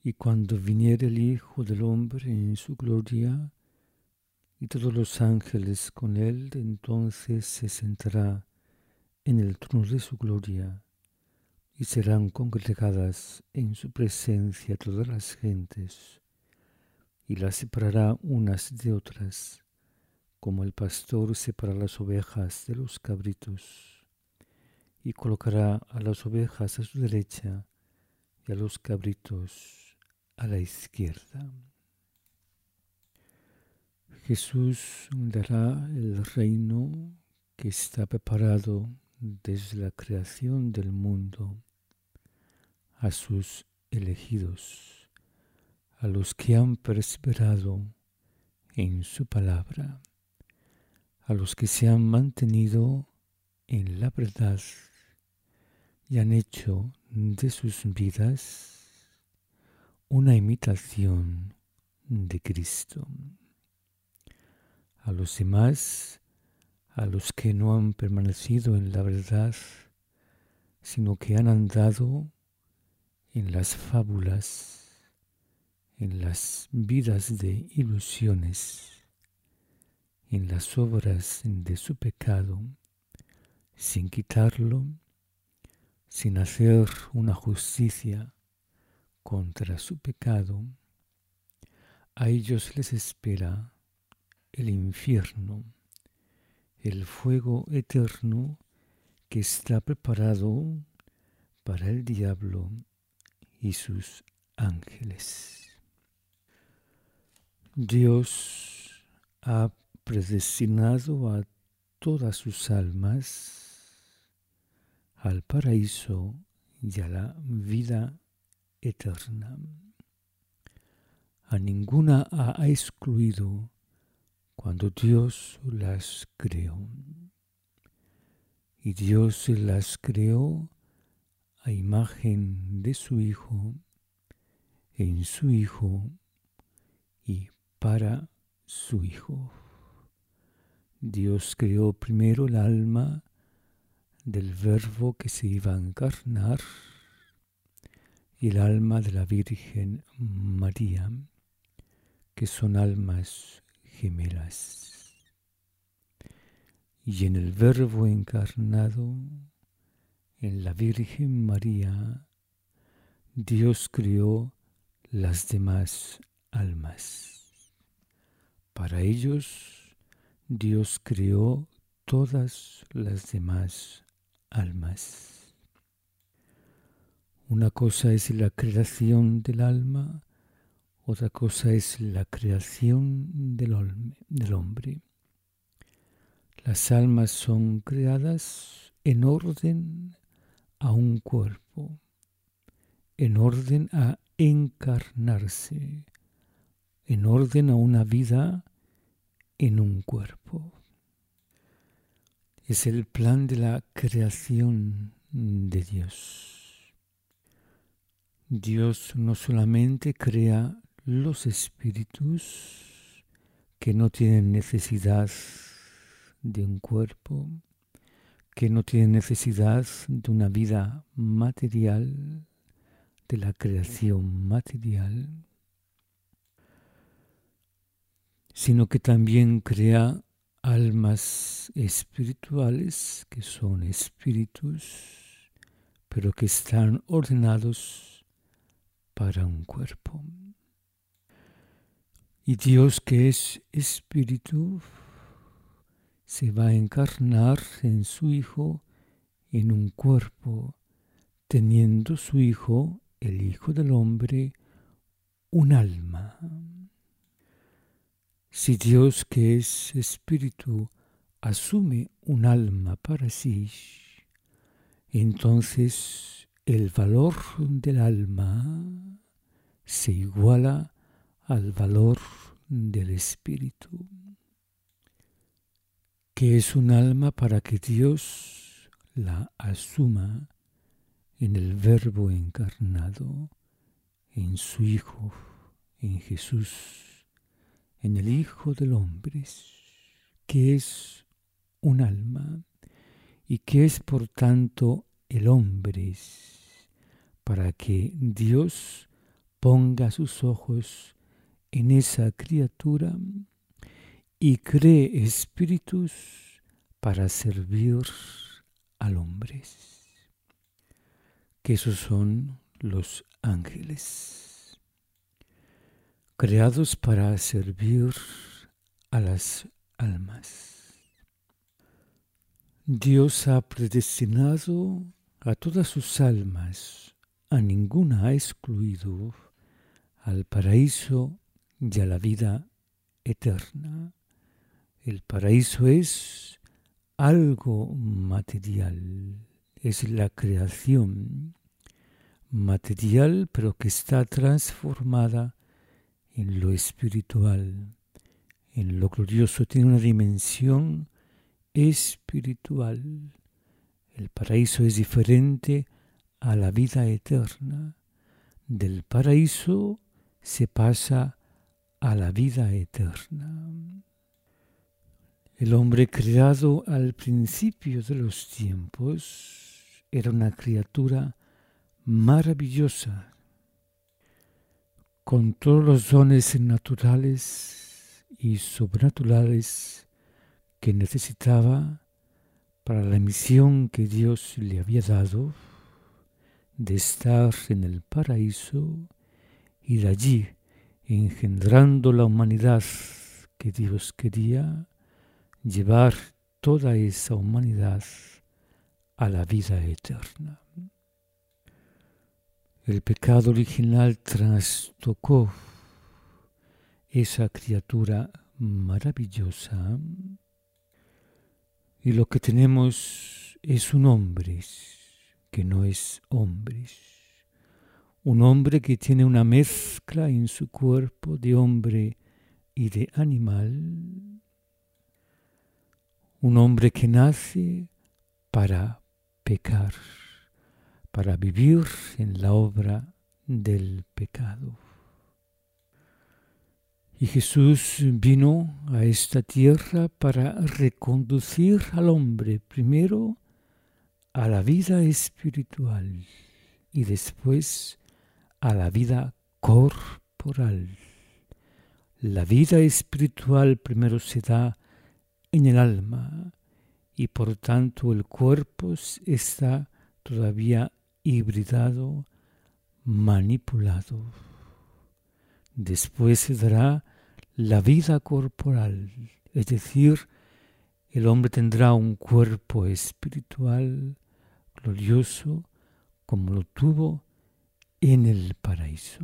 Y cuando viniere el Hijo del Hombre en su gloria, y todos los ángeles con él, entonces se sentará en el trono de su gloria, y serán congregadas en su presencia todas las gentes, y las separará unas de otras, como el pastor separa las ovejas de los cabritos, y colocará a las ovejas a su derecha y a los cabritos a la izquierda. Jesús dará el reino que está preparado desde la creación del mundo a sus elegidos, a los que han perseverado en su palabra, a los que se han mantenido en la verdad y han hecho de sus vidas una imitación de Cristo. A los demás, a los que no han permanecido en la verdad, sino que han andado en las fábulas, en las vidas de ilusiones, en las obras de su pecado, sin quitarlo, sin hacer una justicia contra su pecado, a ellos les espera el infierno, el fuego eterno que está preparado para el diablo y sus ángeles. Dios ha predestinado a todas sus almas al paraíso y a la vida eterna. A ninguna ha excluido cuando Dios las creó. Y Dios las creó a imagen de su Hijo, en su Hijo y para su Hijo. Dios creó primero el alma del Verbo que se iba a encarnar y el alma de la Virgen María, que son almas gemelas. Y en el Verbo encarnado, en la Virgen María, Dios creó las demás almas. Para ellos, Dios creó todas las demás almas. Una cosa es la creación del alma, otra cosa es la creación del hombre. Las almas son creadas en orden a un cuerpo, en orden a encarnarse, en orden a una vida en un cuerpo. Es el plan de la creación de Dios. Dios no solamente crea los espíritus que no tienen necesidad de un cuerpo, que no tienen necesidad de una vida material, de la creación material, sino que también crea almas espirituales, que son espíritus, pero que están ordenados para un cuerpo. Y Dios, que es espíritu, se va a encarnar en su Hijo en un cuerpo, teniendo su Hijo, el Hijo del Hombre, un alma. Si Dios, que es espíritu, asume un alma para sí, entonces el valor del alma se iguala al valor del espíritu. Que es un alma para que Dios la asuma en el Verbo encarnado, en su Hijo, en Jesús, en el Hijo del Hombre, que es un alma y que es por tanto el hombre, para que Dios ponga sus ojos en esa criatura y cree espíritus para servir al hombre, que esos son los ángeles, creados para servir a las almas. Dios ha predestinado a todas sus almas, a ninguna ha excluido, al paraíso y a la vida eterna. El paraíso es algo material, es la creación material, pero que está transformada en lo espiritual, en lo glorioso, tiene una dimensión espiritual. El paraíso es diferente a la vida eterna. Del paraíso se pasa a la vida eterna. El hombre creado al principio de los tiempos era una criatura maravillosa, con todos los dones naturales y sobrenaturales que necesitaba para la misión que Dios le había dado de estar en el paraíso y de allí, engendrando la humanidad que Dios quería, llevar toda esa humanidad a la vida eterna. El pecado original trastocó esa criatura maravillosa y lo que tenemos es un hombre que no es hombre. Un hombre que tiene una mezcla en su cuerpo de hombre y de animal. Un hombre que nace para pecar, para vivir en la obra del pecado. Y Jesús vino a esta tierra para reconducir al hombre primero a la vida espiritual y después a la vida corporal. La vida espiritual primero se da en el alma y por tanto el cuerpo está todavía hibridado, manipulado. Después se dará la vida corporal, es decir, el hombre tendrá un cuerpo espiritual glorioso como lo tuvo en el paraíso.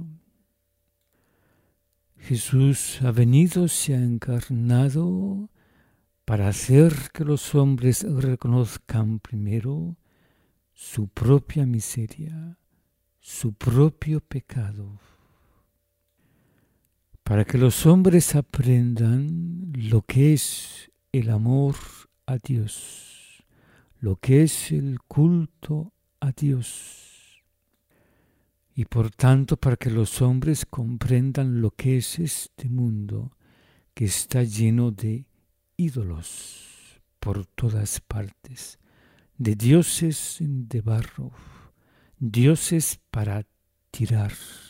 Jesús ha venido, se ha encarnado para hacer que los hombres reconozcan primero su propia miseria, su propio pecado, para que los hombres aprendan lo que es el amor a Dios, lo que es el culto a Dios, y por tanto para que los hombres comprendan lo que es este mundo que está lleno de ídolos por todas partes, de dioses de barro, dioses para tirar.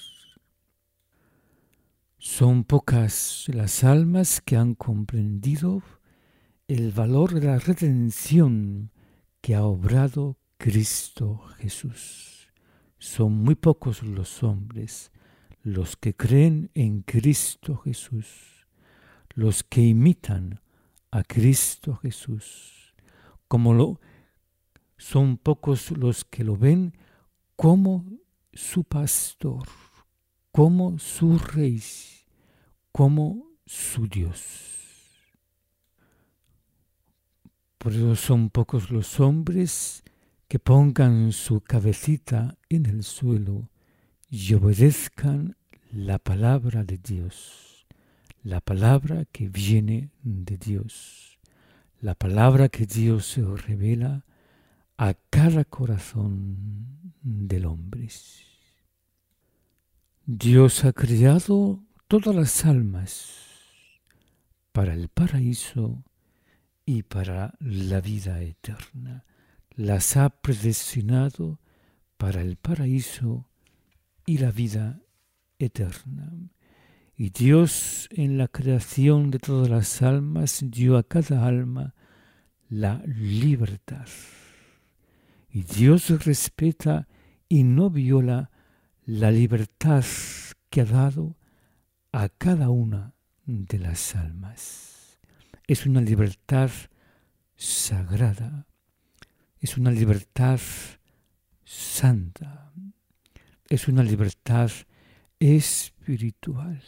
Son pocas las almas que han comprendido el valor de la redención que ha obrado Cristo Jesús. Son muy pocos los hombres los que creen en Cristo Jesús, los que imitan a Cristo Jesús, son pocos los que lo ven como su pastor, como su rey, como su Dios. Por eso son pocos los hombres que pongan su cabecita en el suelo y obedezcan la palabra de Dios, la palabra que viene de Dios, la palabra que Dios se revela a cada corazón del hombre. Dios ha creado todas las almas para el paraíso y para la vida eterna. Las ha predestinado para el paraíso y la vida eterna. Y Dios, en la creación de todas las almas, dio a cada alma la libertad. Y Dios respeta y no viola la libertad que ha dado a cada una de las almas. Es una libertad sagrada, es una libertad santa, es una libertad espiritual.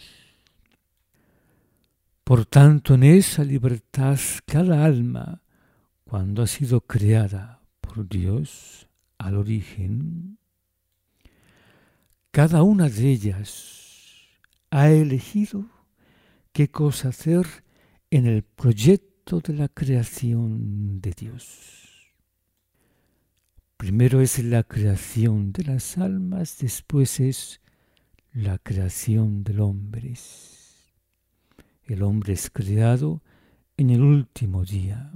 Por tanto, en esa libertad, cada alma, cuando ha sido creada por Dios al origen, cada una de ellas ha elegido qué cosa hacer en el proyecto de la creación de Dios. Primero es la creación de las almas, después es la creación del hombre. El hombre es creado en el último día.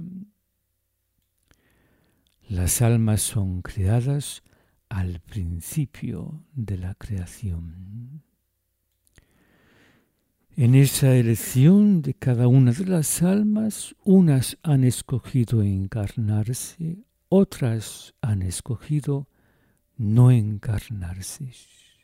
Las almas son creadas al principio de la creación. En esa elección de cada una de las almas, unas han escogido encarnarse, otras han escogido no encarnarse.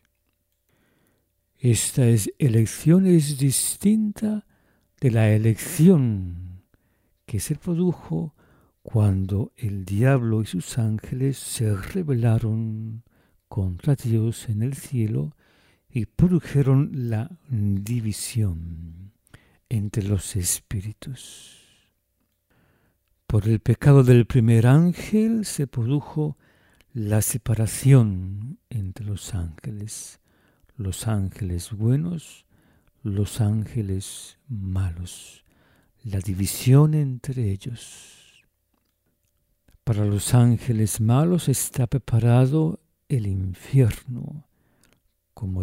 Esta elección es distinta de la elección que se produjo cuando el diablo y sus ángeles se rebelaron contra Dios en el cielo y produjeron la división entre los espíritus. Por el pecado del primer ángel se produjo la separación entre los ángeles buenos, los ángeles malos, la división entre ellos. Para los ángeles malos está preparado el infierno, como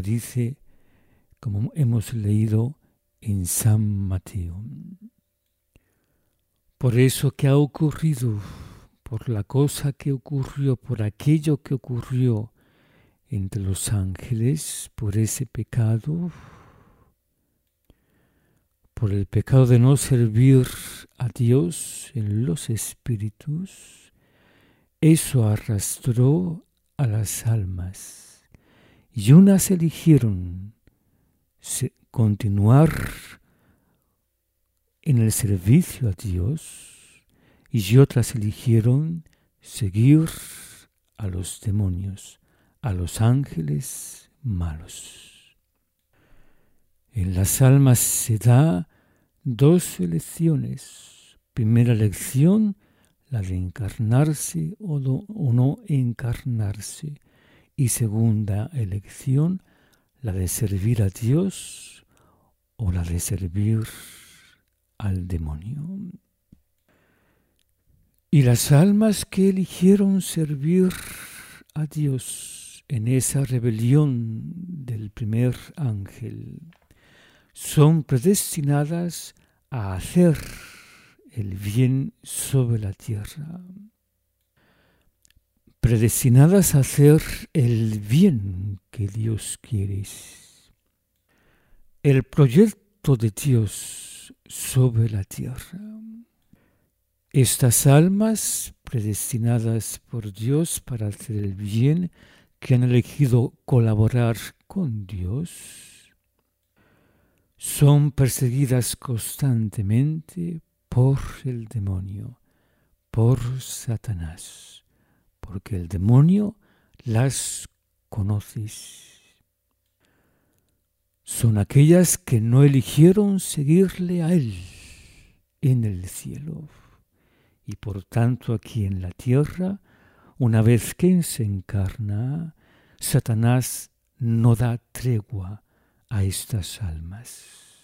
hemos leído en San Mateo. Por eso que ha ocurrido, por la cosa que ocurrió, por aquello que ocurrió entre los ángeles, por ese pecado, por el pecado de no servir a Dios en los espíritus, eso arrastró a las almas, y unas eligieron continuar en el servicio a Dios, y otras eligieron seguir a los demonios, a los ángeles malos. En las almas se da dos elecciones. Primera elección, la de encarnarse o no encarnarse. Y segunda elección, la de servir a Dios o la de servir al demonio. Y las almas que eligieron servir a Dios en esa rebelión del primer ángel son predestinadas a hacer el bien sobre la tierra, predestinadas a hacer el bien que Dios quiere. El proyecto de Dios sobre la tierra. Estas almas predestinadas por Dios para hacer el bien, que han elegido colaborar con Dios, son perseguidas constantemente por el demonio, por Satanás, porque el demonio las conoce. Son aquellas que no eligieron seguirle a él en el cielo. Y por tanto aquí en la tierra, una vez que se encarna, Satanás no da tregua a estas almas.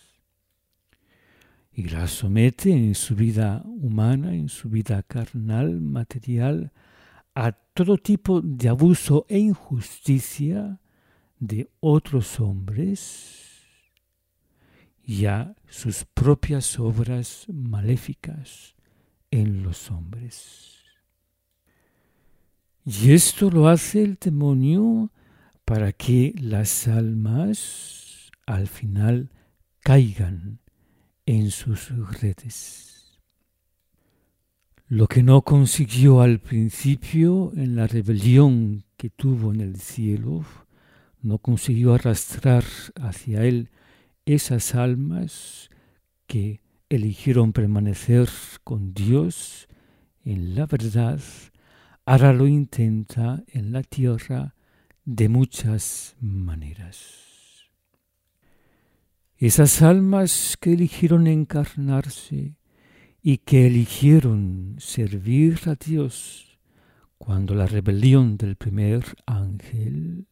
Y las somete en su vida humana, en su vida carnal, material, a todo tipo de abuso e injusticia de otros hombres y a sus propias obras maléficas en los hombres. Y esto lo hace el demonio para que las almas al final caigan en sus redes. Lo que no consiguió al principio en la rebelión que tuvo en el cielo, no consiguió arrastrar hacia él esas almas que eligieron permanecer con Dios en la verdad, ahora lo intenta en la tierra de muchas maneras. Esas almas que eligieron encarnarse y que eligieron servir a Dios cuando la rebelión del primer ángel,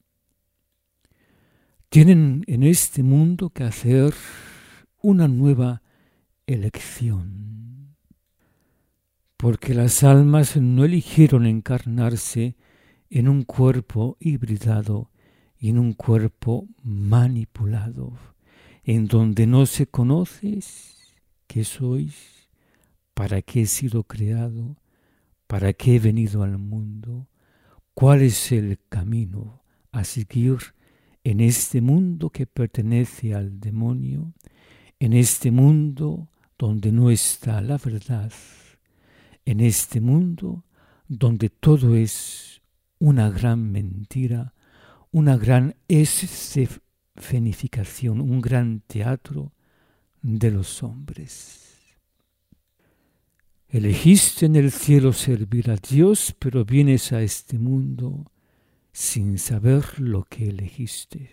tienen en este mundo que hacer una nueva elección. Porque las almas no eligieron encarnarse en un cuerpo hibridado y en un cuerpo manipulado, en donde no se conoce qué sois, para qué he sido creado, para qué he venido al mundo, cuál es el camino a seguir en este mundo que pertenece al demonio, en este mundo donde no está la verdad, en este mundo donde todo es una gran mentira, una gran escenificación, un gran teatro de los hombres. Elegiste en el cielo servir a Dios, pero vienes a este mundo sin saber lo que elegiste.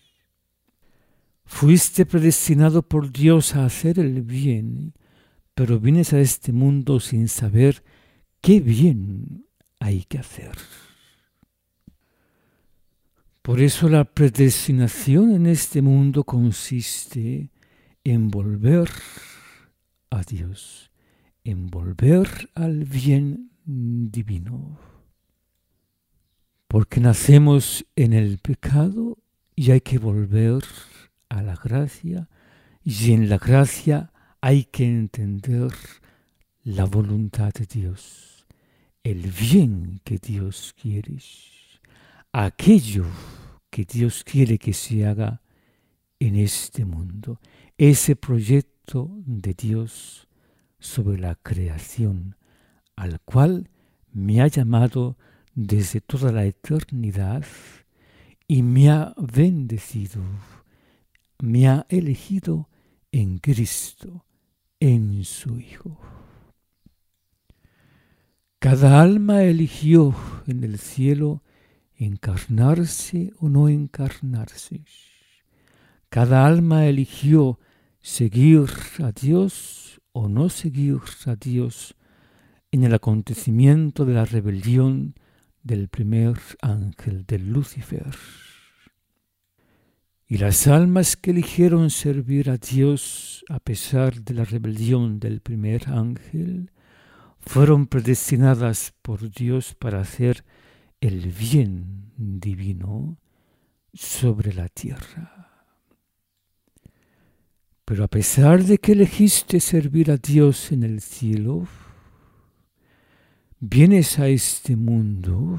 Fuiste predestinado por Dios a hacer el bien, pero vienes a este mundo sin saber qué bien hay que hacer. Por eso la predestinación en este mundo consiste en volver a Dios, en volver al bien divino. Porque nacemos en el pecado y hay que volver a la gracia, y en la gracia hay que entender la voluntad de Dios, el bien que Dios quiere, aquello que Dios quiere que se haga en este mundo, ese proyecto de Dios sobre la creación, al cual me ha llamado desde toda la eternidad y me ha bendecido, me ha elegido en Cristo, en su Hijo. Cada alma eligió en el cielo encarnarse o no encarnarse. Cada alma eligió seguir a Dios o no seguir a Dios en el acontecimiento de la rebelión del primer ángel, de Lucifer. Y las almas que eligieron servir a Dios a pesar de la rebelión del primer ángel fueron predestinadas por Dios para hacer el bien divino sobre la tierra. Pero a pesar de que elegiste servir a Dios en el cielo, vienes a este mundo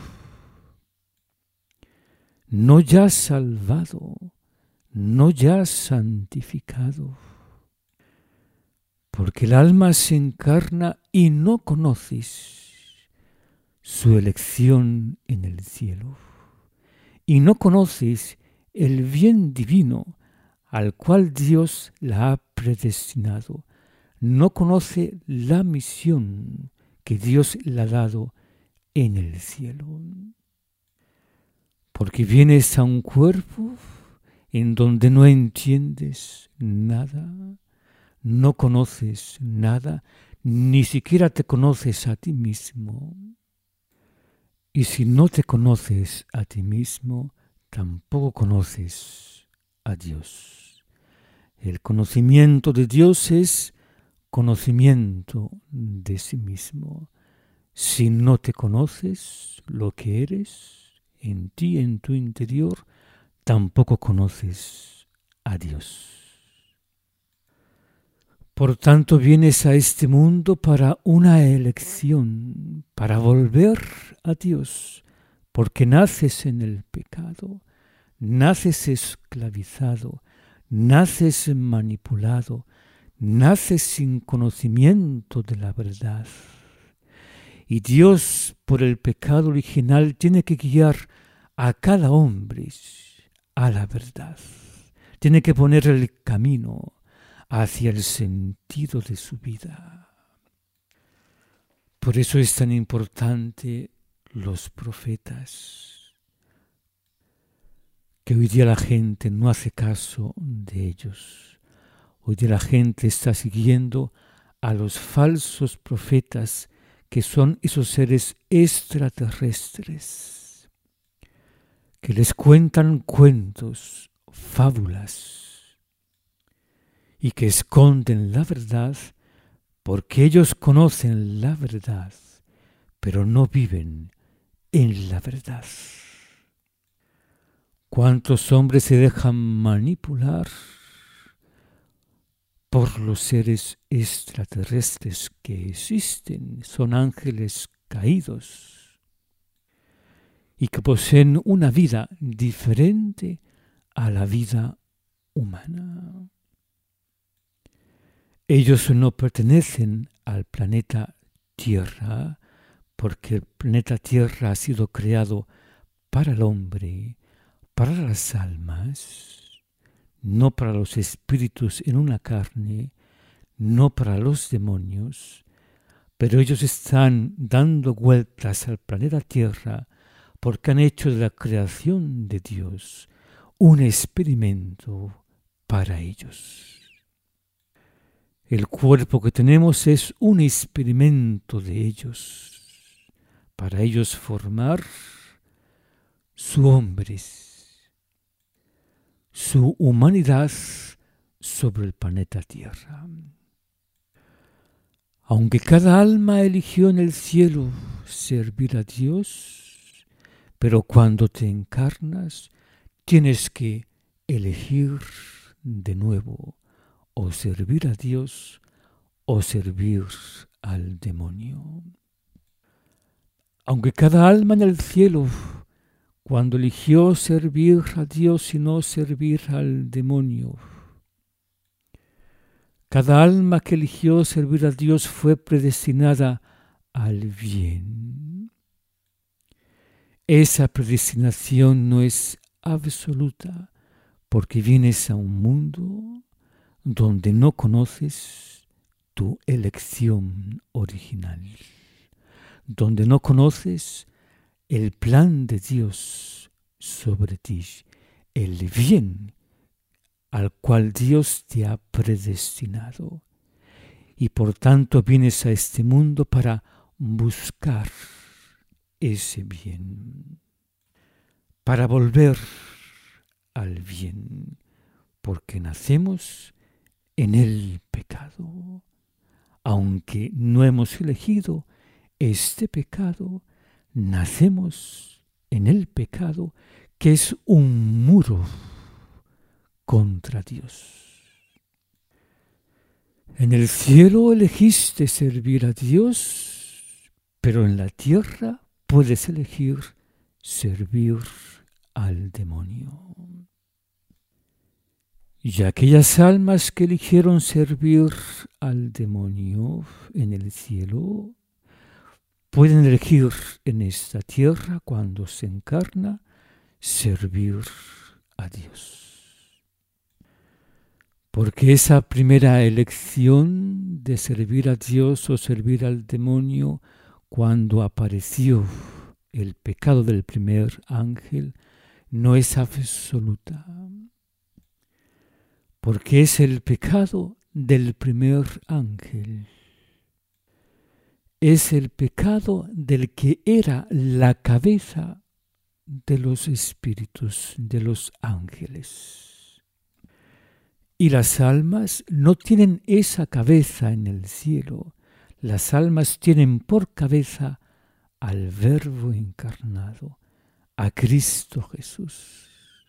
no ya salvado, no ya santificado, porque el alma se encarna y no conoces su elección en el cielo, y no conoces el bien divino al cual Dios la ha predestinado, no conoce la misión que Dios le ha dado en el cielo. Porque vienes a un cuerpo en donde no entiendes nada, no conoces nada, ni siquiera te conoces a ti mismo. Y si no te conoces a ti mismo, tampoco conoces a Dios. El conocimiento de Dios es conocimiento de sí mismo. Si no te conoces lo que eres, en ti, en tu interior, tampoco conoces a Dios. Por tanto, vienes a este mundo para una elección, para volver a Dios, porque naces en el pecado, naces esclavizado, naces manipulado, naces sin conocimiento de la verdad. Y Dios, por el pecado original, tiene que guiar a cada hombre a la verdad. Tiene que poner el camino hacia el sentido de su vida. Por eso es tan importante los profetas, que hoy día la gente no hace caso de ellos. Hoy día la gente está siguiendo a los falsos profetas, que son esos seres extraterrestres, que les cuentan cuentos, fábulas, y que esconden la verdad, porque ellos conocen la verdad, pero no viven en la verdad. ¿Cuántos hombres se dejan manipular por los seres extraterrestres que existen? Son ángeles caídos y que poseen una vida diferente a la vida humana. Ellos no pertenecen al planeta Tierra, porque el planeta Tierra ha sido creado para el hombre, para las almas, no para los espíritus en una carne, no para los demonios, pero ellos están dando vueltas al planeta Tierra porque han hecho de la creación de Dios un experimento para ellos. El cuerpo que tenemos es un experimento de ellos, para ellos formar su hombre, su humanidad sobre el planeta Tierra. Aunque cada alma eligió en el cielo servir a Dios, pero cuando te encarnas tienes que elegir de nuevo o servir a Dios o servir al demonio. Aunque cada alma en el cielo, cuando eligió servir a Dios y no servir al demonio, cada alma que eligió servir a Dios fue predestinada al bien. Esa predestinación no es absoluta, porque vienes a un mundo donde no conoces tu elección original, donde no conoces el plan de Dios sobre ti, el bien al cual Dios te ha predestinado. Y por tanto vienes a este mundo para buscar ese bien, para volver al bien, porque nacemos en el pecado. Aunque no hemos elegido este pecado, nacemos en el pecado, que es un muro contra Dios. En el cielo elegiste servir a Dios, pero en la tierra puedes elegir servir al demonio. Y aquellas almas que eligieron servir al demonio en el cielo pueden elegir en esta tierra, cuando se encarna, servir a Dios. Porque esa primera elección de servir a Dios o servir al demonio, cuando apareció el pecado del primer ángel, no es absoluta. Porque es el pecado del primer ángel. Es el pecado del que era la cabeza de los espíritus, de los ángeles. Y las almas no tienen esa cabeza en el cielo. Las almas tienen por cabeza al Verbo encarnado, a Cristo Jesús.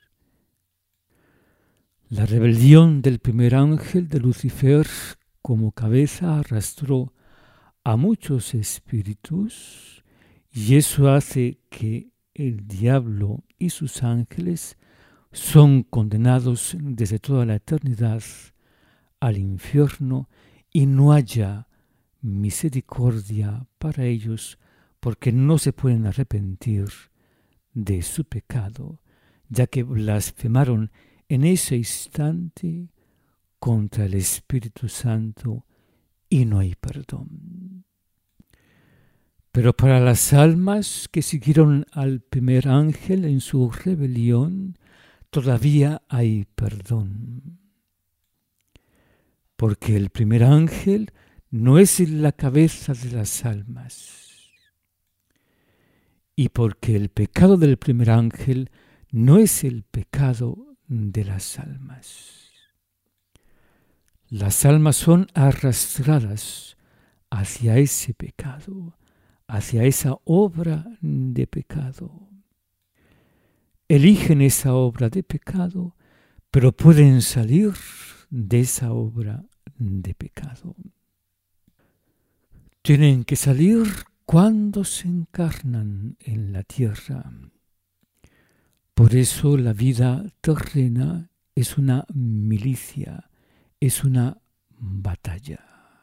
La rebelión del primer ángel, de Lucifer, como cabeza arrastró a muchos espíritus, y eso hace que el diablo y sus ángeles son condenados desde toda la eternidad al infierno y no haya misericordia para ellos porque no se pueden arrepentir de su pecado, ya que blasfemaron en ese instante contra el Espíritu Santo y no hay perdón. Pero para las almas que siguieron al primer ángel en su rebelión, todavía hay perdón. Porque el primer ángel no es la cabeza de las almas. Y porque el pecado del primer ángel no es el pecado de las almas. Las almas son arrastradas hacia ese pecado, hacia esa obra de pecado. Eligen esa obra de pecado, pero pueden salir de esa obra de pecado. Tienen que salir cuando se encarnan en la tierra. Por eso la vida terrena es una milicia, es una batalla.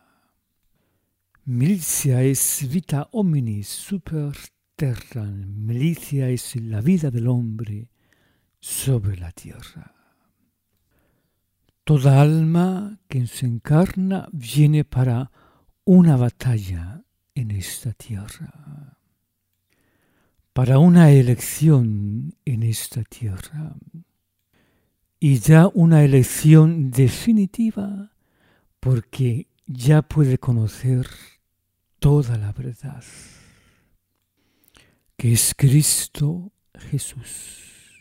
Milicia es vita hominis super terram. Milicia es la vida del hombre sobre la tierra. Toda alma que se encarna viene para una batalla en esta tierra, para una elección en esta tierra, y ya una elección definitiva porque ya puede conocer toda la verdad, que es Cristo Jesús.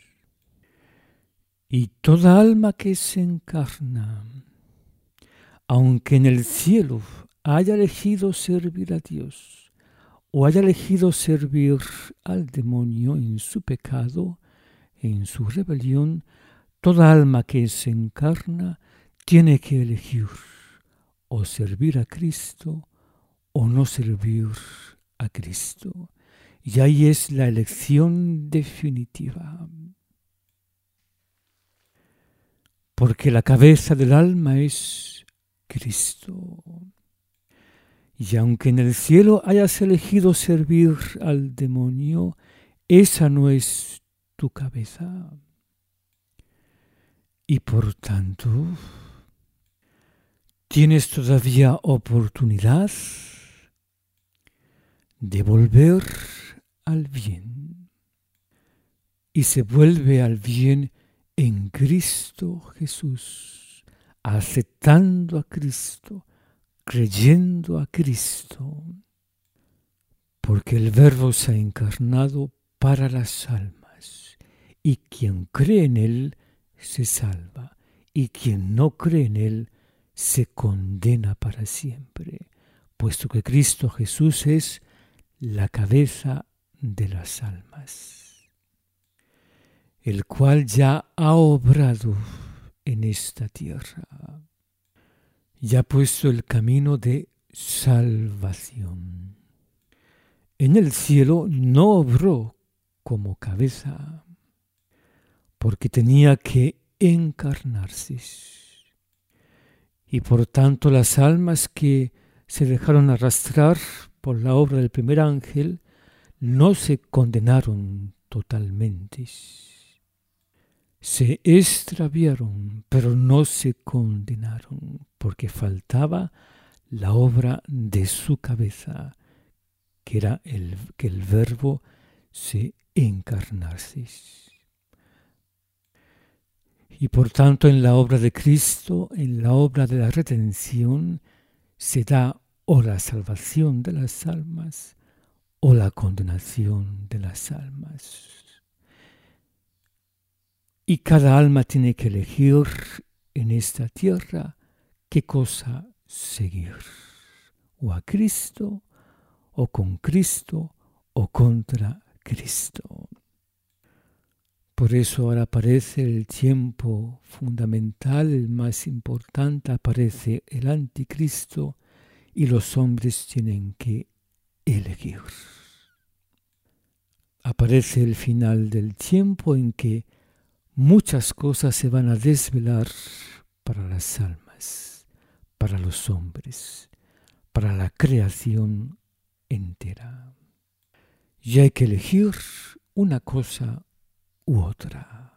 Y toda alma que se encarna, aunque en el cielo haya elegido servir a Dios o haya elegido servir al demonio en su pecado, en su rebelión, toda alma que se encarna tiene que elegir o servir a Cristo o no servir a Cristo. Y ahí es la elección definitiva. Porque la cabeza del alma es Cristo. Y aunque en el cielo hayas elegido servir al demonio, esa no es tu cabeza. Y por tanto, tienes todavía oportunidad de volver al bien. Y se vuelve al bien en Cristo Jesús, aceptando a Cristo, creyendo a Cristo, porque el Verbo se ha encarnado para las almas, y quien cree en Él se salva, y quien no cree en Él se condena para siempre, puesto que Cristo Jesús es la cabeza de las almas, el cual ya ha obrado en esta tierra, ya ha puesto el camino de salvación. En el cielo no obró como cabeza, porque tenía que encarnarse. Y por tanto las almas que se dejaron arrastrar por la obra del primer ángel no se condenaron totalmente. Se extraviaron, pero no se condenaron, porque faltaba la obra de su cabeza, que era que el Verbo se encarnase. Y por tanto en la obra de Cristo, en la obra de la redención, se da o la salvación de las almas o la condenación de las almas. Y cada alma tiene que elegir en esta tierra qué cosa seguir, o a Cristo, o con Cristo, o contra Cristo. Por eso ahora aparece el tiempo fundamental, el más importante, aparece el anticristo y los hombres tienen que elegir. Aparece el final del tiempo en que muchas cosas se van a desvelar para las almas, para los hombres, para la creación entera. Y hay que elegir una cosa u otra.